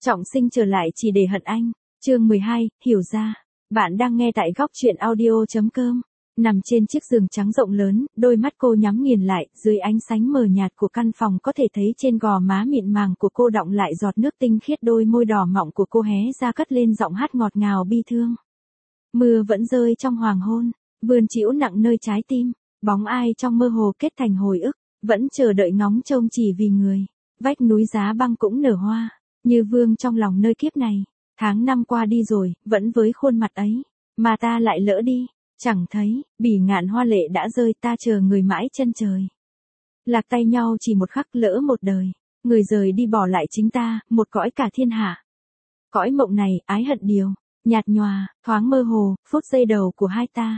Trọng sinh trở lại chỉ để hận anh. Chương 12, hiểu ra. Bạn đang nghe tại góc truyện audio.com. Nằm trên chiếc giường trắng rộng lớn, đôi mắt cô nhắm nghiền lại, dưới ánh sáng mờ nhạt của căn phòng có thể thấy trên gò má mịn màng của cô đọng lại giọt nước tinh khiết, đôi môi đỏ mọng của cô hé ra cất lên giọng hát ngọt ngào bi thương. Mưa vẫn rơi trong hoàng hôn, vươn trĩu nặng nơi trái tim, bóng ai trong mơ hồ kết thành hồi ức, vẫn chờ đợi ngóng trông chỉ vì người. Vách núi giá băng cũng nở hoa, như vương trong lòng nơi kiếp này. Tháng năm qua đi rồi, vẫn với khuôn mặt ấy, mà ta lại lỡ đi, chẳng thấy, bỉ ngạn hoa lệ đã rơi, ta chờ người mãi chân trời. Lạc tay nhau chỉ một khắc, lỡ một đời, người rời đi bỏ lại chính ta, một cõi cả thiên hạ. Cõi mộng này, ái hận điều, nhạt nhòa, thoáng mơ hồ, phút giây đầu của hai ta.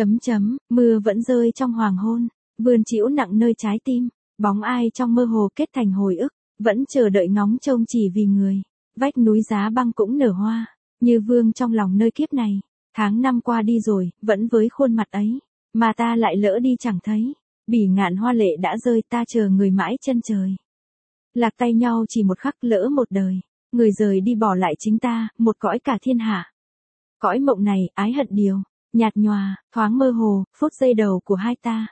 Mưa vẫn rơi trong hoàng hôn, vươn trĩu nặng nơi trái tim, bóng ai trong mơ hồ kết thành hồi ức, vẫn chờ đợi ngóng trông chỉ vì người. Vách núi giá băng cũng nở hoa, như vương trong lòng nơi kiếp này. Tháng năm qua đi rồi, vẫn với khuôn mặt ấy, mà ta lại lỡ đi chẳng thấy. Bỉ ngạn hoa lệ đã rơi, ta chờ người mãi chân trời. Lạc tay nhau chỉ một khắc, lỡ một đời, người rời đi bỏ lại chính ta, một cõi cả thiên hạ. Cõi mộng này, ái hận điều, nhạt nhòa, thoáng mơ hồ, phút giây đầu của hai ta.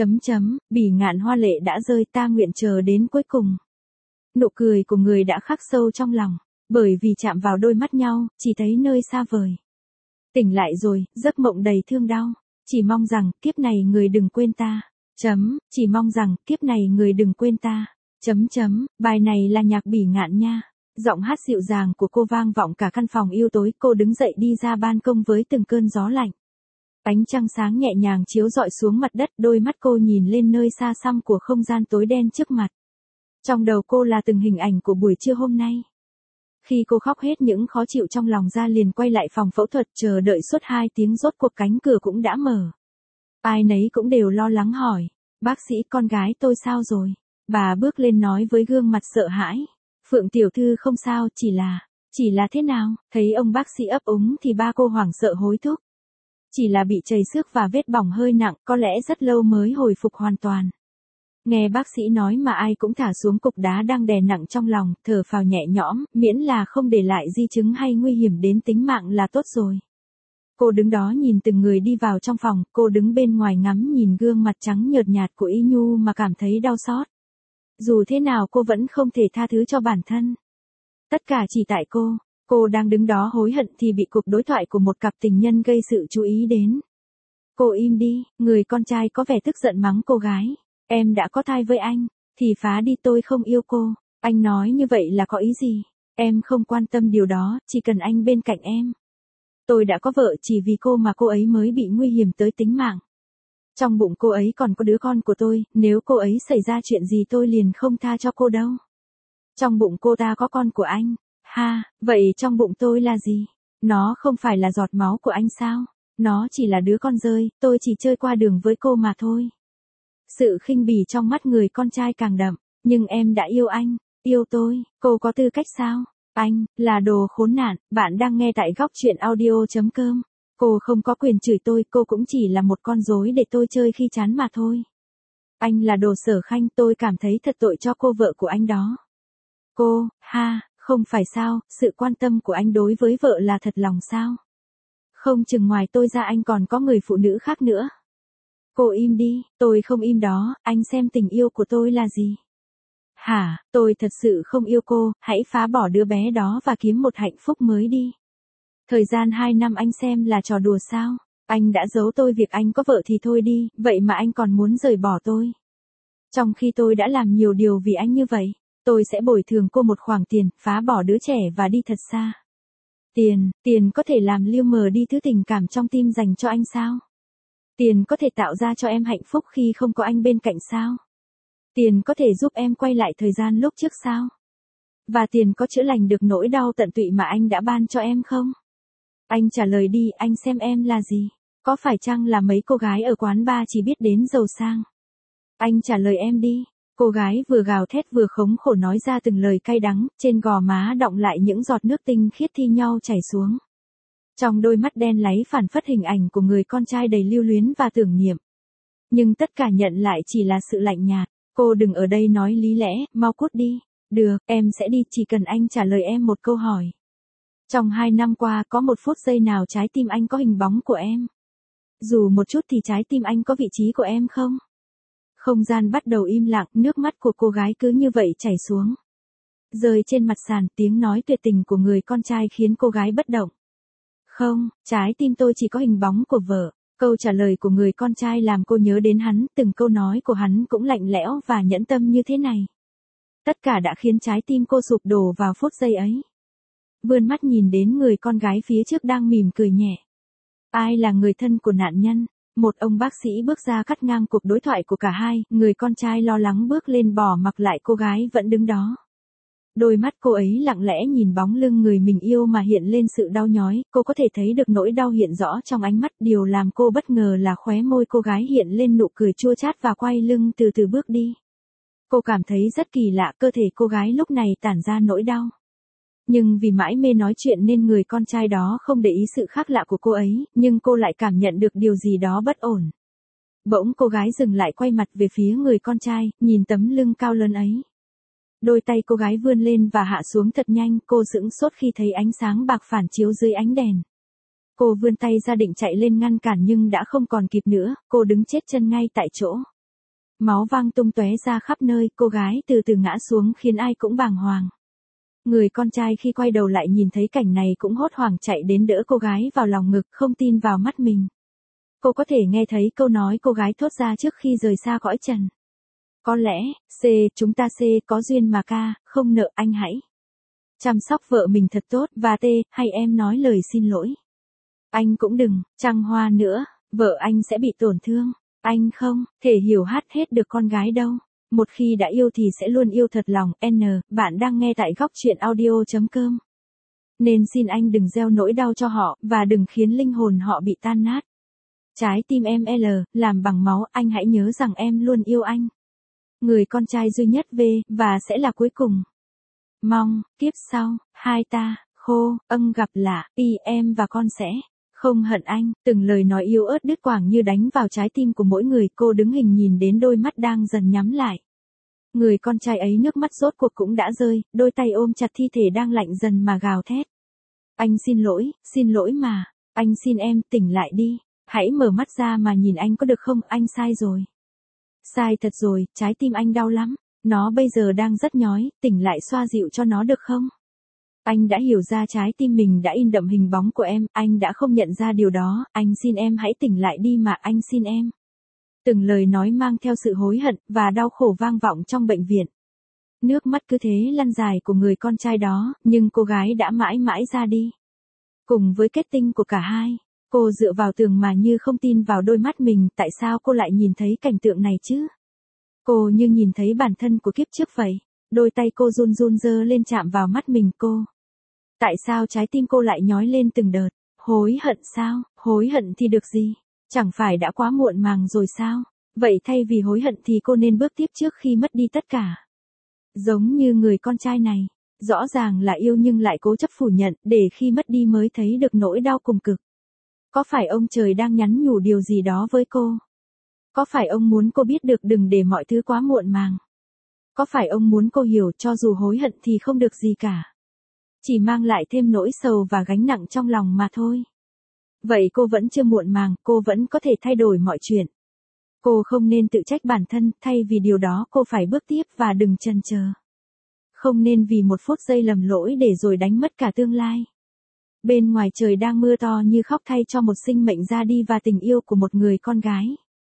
Bỉ ngạn hoa lệ đã rơi, ta nguyện chờ đến cuối cùng. Nụ cười của người đã khắc sâu trong lòng, bởi vì chạm vào đôi mắt nhau, chỉ thấy nơi xa vời. Tỉnh lại rồi, giấc mộng đầy thương đau, chỉ mong rằng, kiếp này người đừng quên ta. Chỉ mong rằng, kiếp này người đừng quên ta. Bài này là nhạc bỉ ngạn nha. Giọng hát dịu dàng của cô vang vọng cả căn phòng yêu tối, cô đứng dậy đi ra ban công với từng cơn gió lạnh. Ánh trăng sáng nhẹ nhàng chiếu rọi xuống mặt đất, đôi mắt cô nhìn lên nơi xa xăm của không gian tối đen trước mặt. Trong đầu cô là từng hình ảnh của buổi trưa hôm nay. Khi cô khóc hết những khó chịu trong lòng ra, liền quay lại phòng phẫu thuật chờ đợi suốt 2 tiếng, rốt cuộc cánh cửa cũng đã mở. Ai nấy cũng đều lo lắng hỏi, bác sĩ, con gái tôi sao rồi? Bà bước lên nói với gương mặt sợ hãi, Phượng tiểu thư không sao, chỉ là thế nào? Thấy ông bác sĩ ấp úng thì ba cô hoảng sợ hối thúc. Chỉ là bị trầy xước và vết bỏng hơi nặng, có lẽ rất lâu mới hồi phục hoàn toàn. Nghe bác sĩ nói mà ai cũng thả xuống cục đá đang đè nặng trong lòng, thở phào nhẹ nhõm, miễn là không để lại di chứng hay nguy hiểm đến tính mạng là tốt rồi. Cô đứng đó nhìn từng người đi vào trong phòng, cô đứng bên ngoài ngắm nhìn gương mặt trắng nhợt nhạt của Y Nhu mà cảm thấy đau xót. Dù thế nào cô vẫn không thể tha thứ cho bản thân. Tất cả chỉ tại cô đang đứng đó hối hận thì bị cuộc đối thoại của một cặp tình nhân gây sự chú ý đến. Cô im đi, người con trai có vẻ tức giận mắng cô gái. Em đã có thai với anh, thì phá đi, tôi không yêu cô. Anh nói như vậy là có ý gì? Em không quan tâm điều đó, chỉ cần anh bên cạnh em. Tôi đã có vợ, chỉ vì cô mà cô ấy mới bị nguy hiểm tới tính mạng. Trong bụng cô ấy còn có đứa con của tôi, nếu cô ấy xảy ra chuyện gì tôi liền không tha cho cô đâu. Trong bụng cô ta có con của anh. Ha, vậy trong bụng tôi là gì? Nó không phải là giọt máu của anh sao? Nó chỉ là đứa con rơi, tôi chỉ chơi qua đường với cô mà thôi. Sự khinh bỉ trong mắt người con trai càng đậm, nhưng em đã yêu anh, yêu tôi, cô có tư cách sao? Anh, là đồ khốn nạn, bạn đang nghe tại góc truyện audio.com. Cô không có quyền chửi tôi, cô cũng chỉ là một con rối để tôi chơi khi chán mà thôi. Anh là đồ Sở Khanh, tôi cảm thấy thật tội cho cô vợ của anh đó. Cô, không phải sao, sự quan tâm của anh đối với vợ là thật lòng sao? Không chừng ngoài tôi ra anh còn có người phụ nữ khác nữa. Cô im đi, tôi không im đó, anh xem tình yêu của tôi là gì? Tôi thật sự không yêu cô, hãy phá bỏ đứa bé đó và kiếm một hạnh phúc mới đi. Thời gian 2 năm anh xem là trò đùa sao? Anh đã giấu tôi việc anh có vợ thì thôi đi, vậy mà anh còn muốn rời bỏ tôi. Trong khi tôi đã làm nhiều điều vì anh như vậy, tôi sẽ bồi thường cô một khoản tiền, phá bỏ đứa trẻ và đi thật xa. Tiền có thể làm lưu mờ đi thứ tình cảm trong tim dành cho anh sao? Tiền có thể tạo ra cho em hạnh phúc khi không có anh bên cạnh sao? Tiền có thể giúp em quay lại thời gian lúc trước sao? Và tiền có chữa lành được nỗi đau tận tụy mà anh đã ban cho em không? Anh trả lời đi, anh xem em là gì? Có phải chăng là mấy cô gái ở quán bar chỉ biết đến giàu sang? Anh trả lời em đi. Cô gái vừa gào thét vừa khống khổ nói ra từng lời cay đắng, trên gò má đọng lại những giọt nước tinh khiết thi nhau chảy xuống. Trong đôi mắt đen láy phản phất hình ảnh của người con trai đầy lưu luyến và tưởng niệm. Nhưng tất cả nhận lại chỉ là sự lạnh nhạt. Cô đừng ở đây nói lý lẽ, mau cút đi. Được, em sẽ đi, chỉ cần anh trả lời em một câu hỏi. Trong 2 năm qua có một phút giây nào trái tim anh có hình bóng của em? Dù một chút thì trái tim anh có vị trí của em không? Không gian bắt đầu im lặng, nước mắt của cô gái cứ như vậy chảy xuống. Rơi trên mặt sàn, tiếng nói tuyệt tình của người con trai khiến cô gái bất động. Không, trái tim tôi chỉ có hình bóng của vợ. Câu trả lời của người con trai làm cô nhớ đến hắn, từng câu nói của hắn cũng lạnh lẽo và nhẫn tâm như thế này. Tất cả đã khiến trái tim cô sụp đổ vào phút giây ấy. Vươn mắt nhìn đến người con gái phía trước đang mỉm cười nhẹ. Ai là người thân của nạn nhân? Một ông bác sĩ bước ra cắt ngang cuộc đối thoại của cả hai, người con trai lo lắng bước lên bỏ mặc lại cô gái vẫn đứng đó. Đôi mắt cô ấy lặng lẽ nhìn bóng lưng người mình yêu mà hiện lên sự đau nhói, cô có thể thấy được nỗi đau hiện rõ trong ánh mắt, điều làm cô bất ngờ là khóe môi cô gái hiện lên nụ cười chua chát và quay lưng từ từ bước đi. Cô cảm thấy rất kỳ lạ, cơ thể cô gái lúc này tản ra nỗi đau. Nhưng vì mãi mê nói chuyện nên người con trai đó không để ý sự khác lạ của cô ấy, nhưng cô lại cảm nhận được điều gì đó bất ổn. Bỗng cô gái dừng lại quay mặt về phía người con trai, nhìn tấm lưng cao lớn ấy. Đôi tay cô gái vươn lên và hạ xuống thật nhanh, cô sững sốt khi thấy ánh sáng bạc phản chiếu dưới ánh đèn. Cô vươn tay ra định chạy lên ngăn cản nhưng đã không còn kịp nữa, cô đứng chết chân ngay tại chỗ. Máu văng tung tóe ra khắp nơi, cô gái từ từ ngã xuống khiến ai cũng bàng hoàng. Người con trai khi quay đầu lại nhìn thấy cảnh này cũng hốt hoảng chạy đến đỡ cô gái vào lòng ngực, không tin vào mắt mình. Cô có thể nghe thấy câu nói cô gái thốt ra trước khi rời xa cõi trần. Có lẽ, chúng ta có duyên mà ca, không nợ, anh hãy chăm sóc vợ mình thật tốt, và hay em nói lời xin lỗi. Anh cũng đừng, trăng hoa nữa, vợ anh sẽ bị tổn thương. Anh không thể hiểu hát hết được con gái đâu. Một khi đã yêu thì sẽ luôn yêu thật lòng. Bạn đang nghe tại góc truyện audio.com. Nên xin anh đừng gieo nỗi đau cho họ, và đừng khiến linh hồn họ bị tan nát. Trái tim em làm bằng máu, anh hãy nhớ rằng em luôn yêu anh. Người con trai duy nhất và sẽ là cuối cùng. Mong, kiếp sau, hai ta, gặp lại, em và con sẽ không hận anh. Từng lời nói yếu ớt đứt quãng như đánh vào trái tim của mỗi người, cô đứng hình nhìn đến đôi mắt đang dần nhắm lại. Người con trai ấy nước mắt rốt cuộc cũng đã rơi, đôi tay ôm chặt thi thể đang lạnh dần mà gào thét. Anh xin lỗi mà, anh xin em tỉnh lại đi, hãy mở mắt ra mà nhìn anh có được không, anh sai rồi. Sai thật rồi, trái tim anh đau lắm, nó bây giờ đang rất nhói, tỉnh lại xoa dịu cho nó được không? Anh đã hiểu ra trái tim mình đã in đậm hình bóng của em, anh đã không nhận ra điều đó, anh xin em hãy tỉnh lại đi mà, anh xin em. Từng lời nói mang theo sự hối hận và đau khổ vang vọng trong bệnh viện. Nước mắt cứ thế lăn dài của người con trai đó, nhưng cô gái đã mãi mãi ra đi. Cùng với kết tinh của cả hai, cô dựa vào tường mà như không tin vào đôi mắt mình, tại sao cô lại nhìn thấy cảnh tượng này chứ? Cô như nhìn thấy bản thân của kiếp trước vậy. Đôi tay cô run run giơ lên chạm vào mắt mình cô. Tại sao trái tim cô lại nhói lên từng đợt? Hối hận sao? Hối hận thì được gì? Chẳng phải đã quá muộn màng rồi sao? Vậy thay vì hối hận thì cô nên bước tiếp trước khi mất đi tất cả. Giống như người con trai này, rõ ràng là yêu nhưng lại cố chấp phủ nhận, để khi mất đi mới thấy được nỗi đau cùng cực. Có phải ông trời đang nhắn nhủ điều gì đó với cô? Có phải ông muốn cô biết được đừng để mọi thứ quá muộn màng? Có phải ông muốn cô hiểu cho dù hối hận thì không được gì cả? Chỉ mang lại thêm nỗi sầu và gánh nặng trong lòng mà thôi. Vậy cô vẫn chưa muộn màng, cô vẫn có thể thay đổi mọi chuyện. Cô không nên tự trách bản thân, thay vì điều đó cô phải bước tiếp và đừng chần chờ. Không nên vì một phút giây lầm lỗi để rồi đánh mất cả tương lai. Bên ngoài trời đang mưa to như khóc thay cho một sinh mệnh ra đi và tình yêu của một người con gái.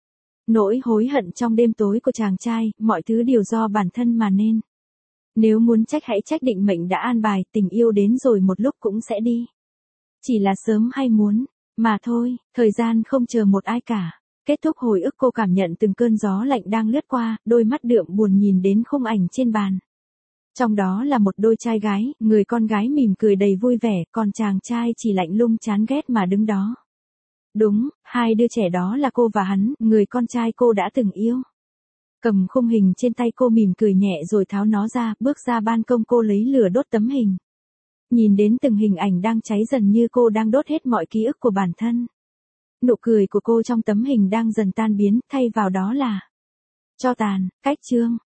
Nỗi hối hận trong đêm tối của chàng trai, mọi thứ đều do bản thân mà nên. Nếu muốn trách hãy trách định mệnh đã an bài, tình yêu đến rồi một lúc cũng sẽ đi. Chỉ là sớm hay muốn, mà thôi, thời gian không chờ một ai cả. Kết thúc hồi ức, cô cảm nhận từng cơn gió lạnh đang lướt qua, đôi mắt đượm buồn nhìn đến khung ảnh trên bàn. Trong đó là một đôi trai gái, người con gái mỉm cười đầy vui vẻ, còn chàng trai chỉ lạnh lùng chán ghét mà đứng đó. Đúng, hai đứa trẻ đó là cô và hắn, người con trai cô đã từng yêu. Cầm khung hình trên tay, cô mỉm cười nhẹ rồi tháo nó ra, bước ra ban công, cô lấy lửa đốt tấm hình. Nhìn đến từng hình ảnh đang cháy dần như cô đang đốt hết mọi ký ức của bản thân. Nụ cười của cô trong tấm hình đang dần tan biến, thay vào đó là tro tàn. Cách chương